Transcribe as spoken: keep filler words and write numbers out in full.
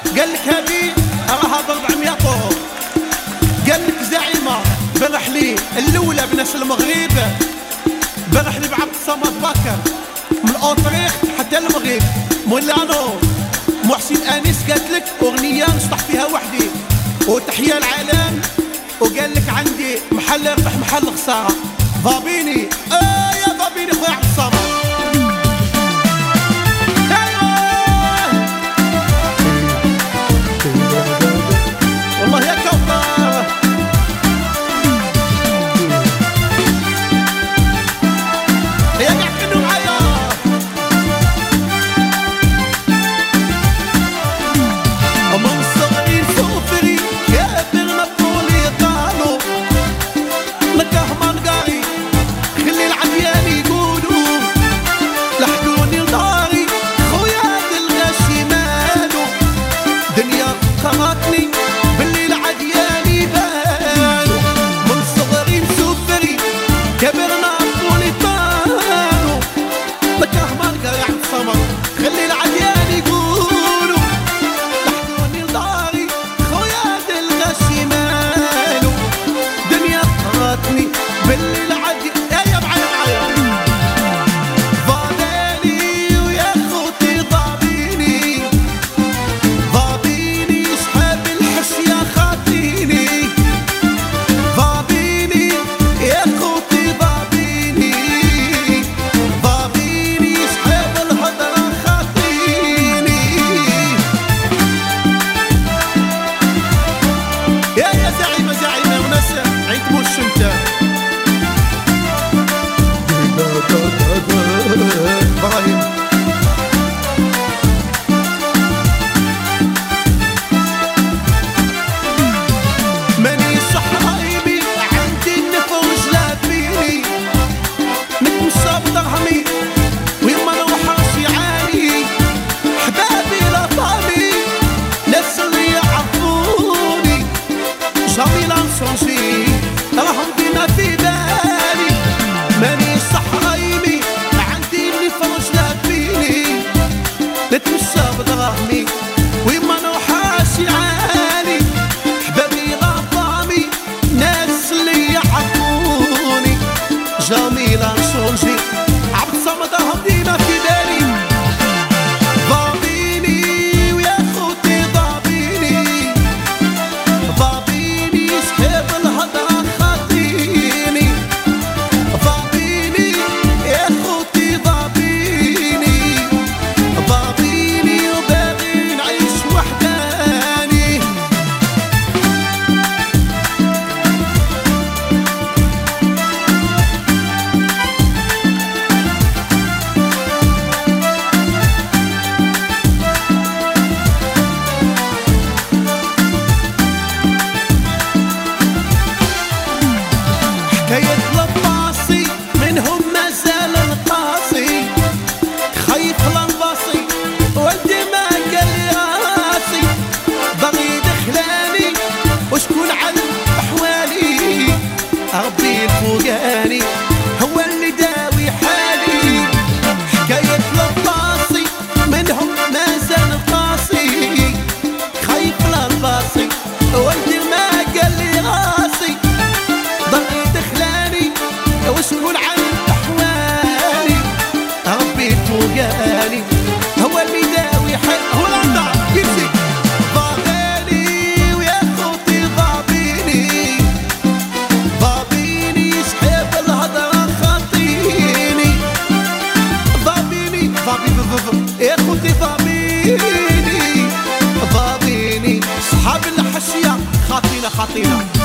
قال لك هذه راها ب أربعمية طور. قال لك زعيمة برحلي الأولى بناس المغرب، برحلي بعبد الصمد بكر من أوتريخ حتى المغرب. مولانو محسن أنيس قالت لك أغنية نشطح فيها وحدي وتحية العالم. وقال لك عندي محل ربح محل خسارة. ضابيني آه يا ضابيني خويا عبد الصمد. والله يا كوثر يا قاعد كنو معايا. أمام الصغير سوفري يا برنا بطولي طالو لكه منقاري خلي العديان يقولوا لحقوني لداري خويا الغشي مالو. دنيا قراتني بالليل عدياني بانو من صغري مسوفري كبرنا طولي طالو لكه منقاري عبد الصمد خلي العديان يقولوا لحقوني لداري خويا الغشي مالو. دنيا قراتني بالليل عدي يا معايا معايا. ضابيني ويا خوتي ضابيني ضابيني صحاب الحشية خاطيني. ضابيني يا خوتي ضابيني ضابيني صحاب الهضرة خاطيني. يا يا زعيمة زعيمة وناس عيد مش انت ابراهيم. ماني صحايبي عندي النفوس لابيني نتمشى بدرهمي ويما نروح راسي عالي. حبابي لطامي ناس اللي يعرفوني جميلة نصوصي راهم ديما في بالي. ماني صحايبي عندي النفوس لابيني نتمشى بدرهمي ويما نروح راسي عالي. حبابي غطامي ناس اللي يعرفوني جميلة نصوصي عبد الصمد راهم ديما في بالي. ضابيني ويا خوتي ضابيني ضابيني صحاب الهضرة خاطيني. ضابيني يا خوتي ضابيني ضابيني وباغي نعيش وحداني. حكاية لباصي منهم مازال القاصي خايف لنباصي والدي ما قال لي راسي. باغي يدخلاني وشكون علم بحوالي ربي الفوقاني هو اللي داوي حالي. حكاية لباصي منهم مازال القاصي خايف لنباصي والدي ما قال لي راسي. ضغي دخلاني وشكون علم أحوالي ربي فوقاني هو اللي داوي حال هو العطاء يمشي. ضابيني ويا خوتي ضابيني ضابيني صحاب الهضرة خاطيني. ضابيني ضابيني يا خوتي ضابيني ضابيني صحاب الحشية خاطينا خاطينا.